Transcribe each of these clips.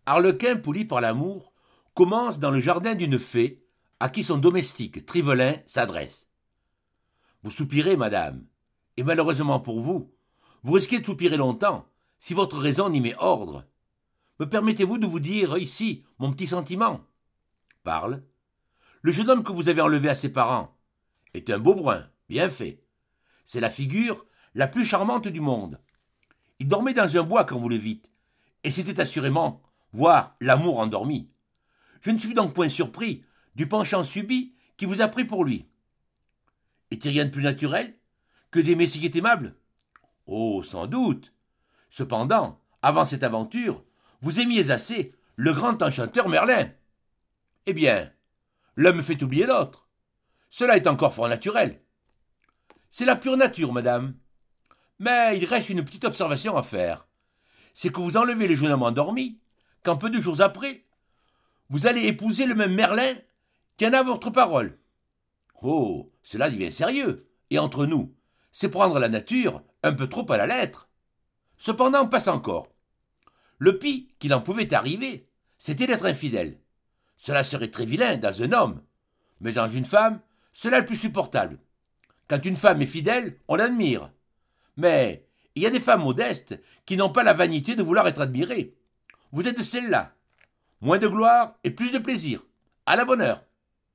Arlequin, poli par l'amour, commence dans le jardin d'une fée à qui son domestique, Trivelin, s'adresse. Vous soupirez, madame, et malheureusement pour vous, vous risquez de soupirer longtemps si votre raison n'y met ordre. Me permettez-vous de vous dire ici mon petit sentiment? Parle. Le jeune homme que vous avez enlevé à ses parents est un beau brun, bien fait. C'est la figure la plus charmante du monde. Il dormait dans un bois quand vous le vîtes, et c'était assurément voir l'amour endormi. Je ne suis donc point surpris du penchant subit qui vous a pris pour lui. Est-il rien de plus naturel que d'aimer ce qui est aimable? Oh, sans doute. Cependant, avant cette aventure, vous aimiez assez le grand enchanteur Merlin. Eh bien, l'un me fait oublier l'autre. Cela est encore fort naturel. C'est la pure nature, madame. Mais il reste une petite observation à faire. C'est que vous enlevez le jeune homme endormi, quand peu de jours après, vous allez épouser le même Merlin qui en a votre parole. Oh, cela devient sérieux. Et entre nous, c'est prendre la nature un peu trop à la lettre. Cependant, passe encore. Le pis qu'il en pouvait arriver, c'était d'être infidèle. Cela serait très vilain dans un homme, mais dans une femme, cela est le plus supportable. Quand une femme est fidèle, on l'admire. Mais il y a des femmes modestes qui n'ont pas la vanité de vouloir être admirées. Vous êtes de celles-là. Moins de gloire et plus de plaisir. À la bonne heure.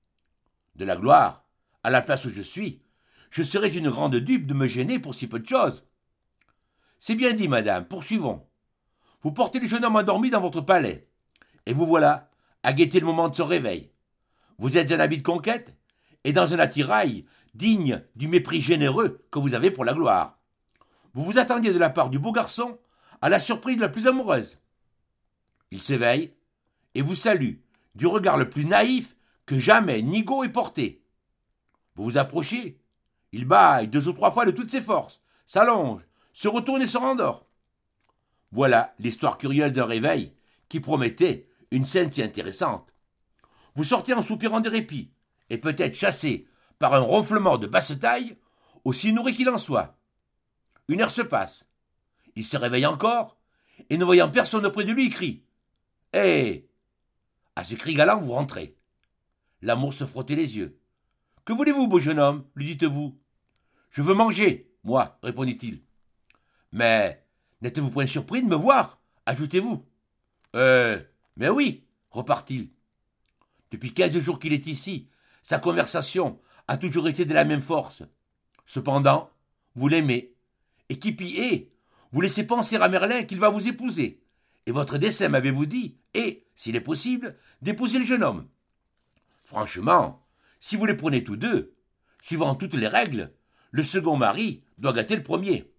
De la gloire, à la place où je serais une grande dupe de me gêner pour si peu de choses. C'est bien dit, madame, poursuivons. Vous portez le jeune homme endormi dans votre palais, et vous voilà à guetter le moment de son réveil. Vous êtes un habit de conquête, et dans un attirail digne du mépris généreux que vous avez pour la gloire. Vous vous attendiez de la part du beau garçon à la surprise la plus amoureuse. Il s'éveille, et vous salue du regard le plus naïf que jamais Nigaud ait porté. Vous vous approchez, il bâille 2 ou 3 fois de toutes ses forces, s'allonge, se retourne et se rendort. Voilà l'histoire curieuse d'un réveil qui promettait une scène si intéressante. Vous sortez en soupirant de répit, et peut-être chassé par un ronflement de basse taille, aussi nourri qu'il en soit. 1 heure se passe. Il se réveille encore, et ne voyant personne auprès de lui, il crie. « Hé !» À ce cri galant, vous rentrez. L'amour se frottait les yeux. « Que voulez-vous, beau jeune homme ?» lui dites-vous. « Je veux manger, moi, répondit-il. Mais n'êtes-vous point surpris de me voir, ajoutez-vous. Mais oui, repart-il. Depuis 15 jours qu'il est ici, sa conversation a toujours été de la même force. Cependant, vous l'aimez, et qui pis est, vous laissez penser à Merlin qu'il va vous épouser, et votre dessein, m'avez-vous dit, est, s'il est possible, d'épouser le jeune homme. Franchement, si vous les prenez tous deux, suivant toutes les règles, le second mari doit gâter le premier.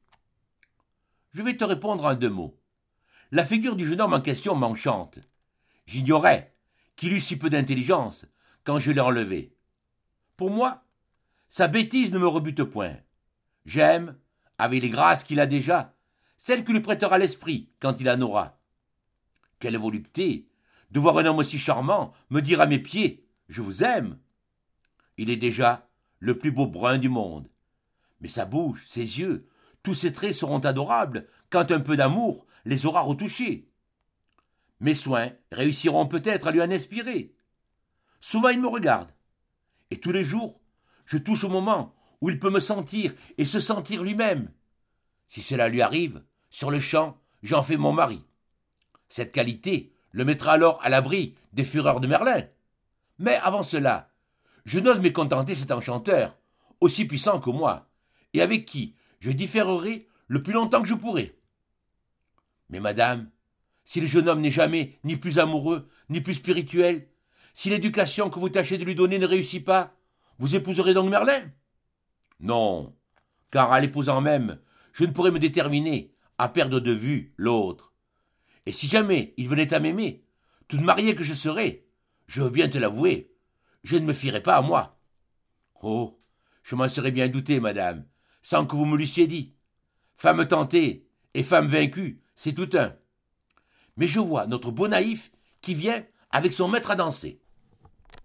Je vais te répondre en 2 mots. La figure du jeune homme en question m'enchante. J'ignorais qu'il eût si peu d'intelligence quand je l'ai enlevé. Pour moi, sa bêtise ne me rebute point. J'aime, avec les grâces qu'il a déjà, celle que lui prêtera l'esprit quand il en aura. Quelle volupté de voir un homme aussi charmant me dire à mes pieds « Je vous aime ». Il est déjà le plus beau brun du monde. Mais sa bouche, ses yeux, tous ses traits seront adorables quand un peu d'amour les aura retouchés. Mes soins réussiront peut-être à lui en inspirer. Souvent il me regarde, et tous les jours, je touche au moment où il peut me sentir et se sentir lui-même. Si cela lui arrive, sur le champ, j'en fais mon mari. Cette qualité le mettra alors à l'abri des fureurs de Merlin. Mais avant cela, je n'ose mécontenter cet enchanteur, aussi puissant que moi, et avec qui je différerai le plus longtemps que je pourrai. Mais madame, si le jeune homme n'est jamais ni plus amoureux, ni plus spirituel, si l'éducation que vous tâchez de lui donner ne réussit pas, vous épouserez donc Merlin? Non, car à l'épousant même, je ne pourrais me déterminer à perdre de vue l'autre. Et si jamais il venait à m'aimer, toute mariée que je serais, je veux bien te l'avouer, je ne me fierais pas à moi. Oh, je m'en serais bien douté, madame, sans que vous me l'eussiez dit. Femme tentée et femme vaincue, c'est tout un. Mais je vois notre beau naïf qui vient avec son maître à danser.